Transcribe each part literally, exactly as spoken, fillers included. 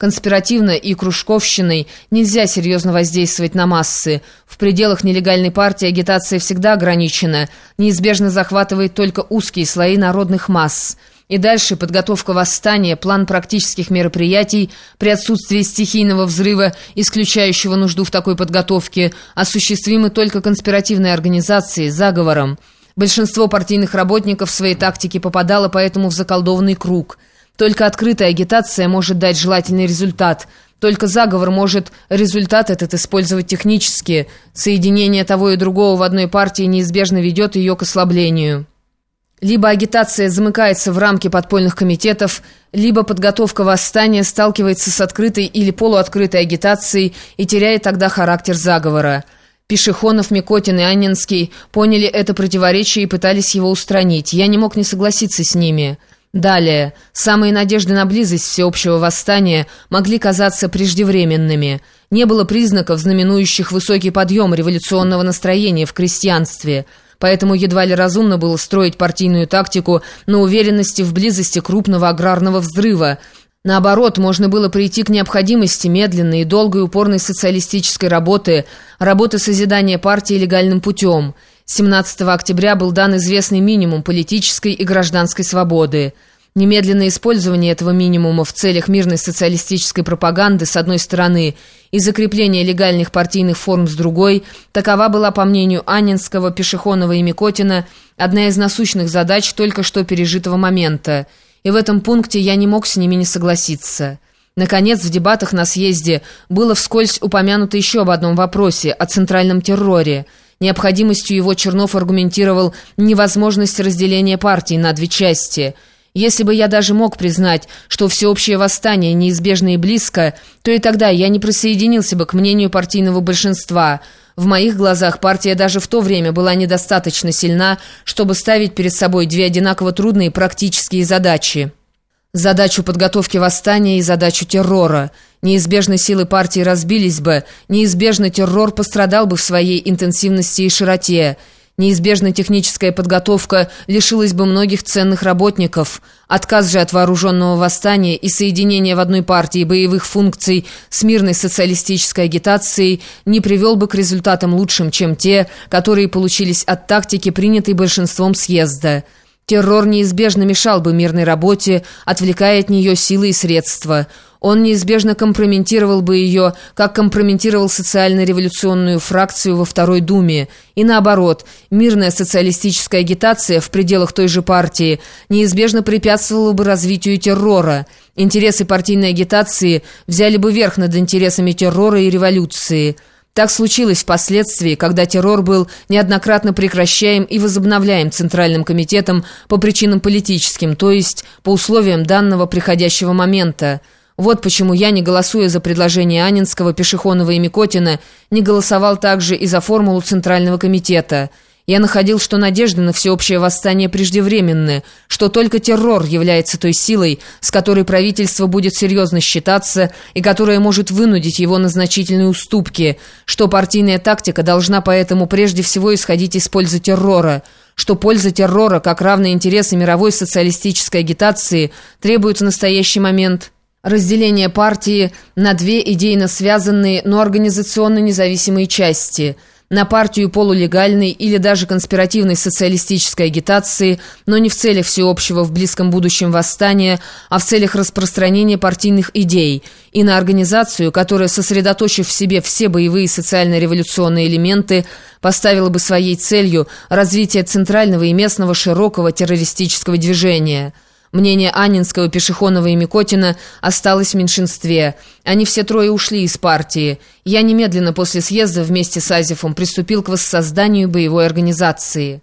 Конспиративно и кружковщиной нельзя серьезно воздействовать на массы. В пределах нелегальной партии агитация всегда ограничена, неизбежно захватывает только узкие слои народных масс. И дальше подготовка восстания, план практических мероприятий при отсутствии стихийного взрыва, исключающего нужду в такой подготовке, осуществимы только конспиративной организацией, заговором. Большинство партийных работников в своей тактике попадало поэтому в заколдованный круг. Только открытая агитация может дать желательный результат. Только заговор может результат этот использовать технически. Соединение того и другого в одной партии неизбежно ведет ее к ослаблению. Либо агитация замыкается в рамки подпольных комитетов, либо подготовка восстания сталкивается с открытой или полуоткрытой агитацией и теряет тогда характер заговора. Пешехонов, Микотин и Анненский поняли это противоречие и пытались его устранить. Я не мог не согласиться с ними. Далее. Самые надежды на близость всеобщего восстания могли казаться преждевременными. Не было признаков, знаменующих высокий подъем революционного настроения в крестьянстве. Поэтому едва ли разумно было строить партийную тактику на уверенности в близости крупного аграрного взрыва. Наоборот, можно было прийти к необходимости медленной и долгой упорной социалистической работы, работы созидания партии легальным путем. семнадцатого октября был дан известный минимум политической и гражданской свободы. Немедленное использование этого минимума в целях мирной социалистической пропаганды с одной стороны и закрепления легальных партийных форм с другой, такова была, по мнению Анненского, Пешехонова и Микотина, одна из насущных задач только что пережитого момента. И в этом пункте я не мог с ними не согласиться. Наконец, в дебатах на съезде было вскользь упомянуто еще об одном вопросе – о центральном терроре. Необходимостью его Чернов аргументировал невозможность разделения партии на две части. Если бы я даже мог признать, что всеобщее восстание неизбежно и близко, то и тогда я не присоединился бы к мнению партийного большинства. В моих глазах партия даже в то время была недостаточно сильна, чтобы ставить перед собой две одинаково трудные практические задачи. Задачу подготовки восстания и задачу террора. Неизбежно силы партии разбились бы, неизбежно террор пострадал бы в своей интенсивности и широте. Неизбежно техническая подготовка лишилась бы многих ценных работников. Отказ же от вооруженного восстания и соединения в одной партии боевых функций с мирной социалистической агитацией не привел бы к результатам лучшим, чем те, которые получились от тактики, принятой большинством съезда. Террор неизбежно мешал бы мирной работе, отвлекая от нее силы и средства. Он неизбежно компрометировал бы ее, как компрометировал социально-революционную фракцию во Второй Думе. И наоборот, мирная социалистическая агитация в пределах той же партии неизбежно препятствовала бы развитию террора. Интересы партийной агитации взяли бы верх над интересами террора и революции. Так случилось впоследствии, когда террор был неоднократно прекращаем и возобновляем Центральным комитетом по причинам политическим, то есть по условиям данного приходящего момента. Вот почему я, не голосуя за предложение Анненского, Пешехонова и Микотина, не голосовал также и за формулу Центрального комитета. Я находил, что надежды на всеобщее восстание преждевременны, что только террор является той силой, с которой правительство будет серьезно считаться и которая может вынудить его на значительные уступки, что партийная тактика должна поэтому прежде всего исходить из пользы террора, что польза террора, как равные интересы мировой социалистической агитации, требует в настоящий момент разделения партии на две идейно связанные, но организационно независимые части – на партию полулегальной или даже конспиративной социалистической агитации, но не в целях всеобщего в близком будущем восстания, а в целях распространения партийных идей, и на организацию, которая, сосредоточив в себе все боевые социально-революционные элементы, поставила бы своей целью развитие центрального и местного широкого террористического движения. Мнение Анненского, Пешехонова и Микотина осталось в меньшинстве. Они все трое ушли из партии. Я немедленно после съезда вместе с Азефом приступил к воссозданию боевой организации.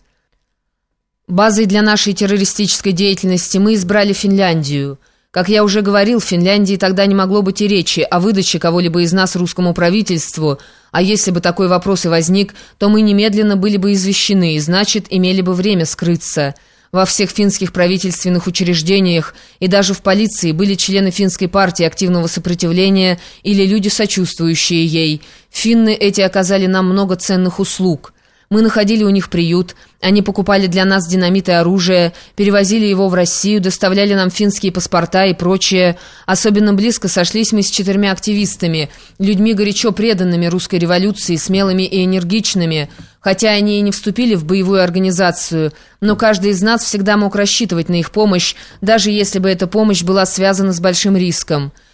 Базой для нашей террористической деятельности мы избрали Финляндию. Как я уже говорил, в Финляндии тогда не могло быть и речи о выдаче кого-либо из нас русскому правительству, а если бы такой вопрос и возник, то мы немедленно были бы извещены и, значит, имели бы время скрыться. Во всех финских правительственных учреждениях и даже в полиции были члены финской партии активного сопротивления или люди, сочувствующие ей. Финны эти оказали нам много ценных услуг. Мы находили у них приют, они покупали для нас динамит и оружие, перевозили его в Россию, доставляли нам финские паспорта и прочее. Особенно близко сошлись мы с четырьмя активистами, людьми горячо преданными русской революции, смелыми и энергичными. Хотя они и не вступили в боевую организацию, но каждый из нас всегда мог рассчитывать на их помощь, даже если бы эта помощь была связана с большим риском.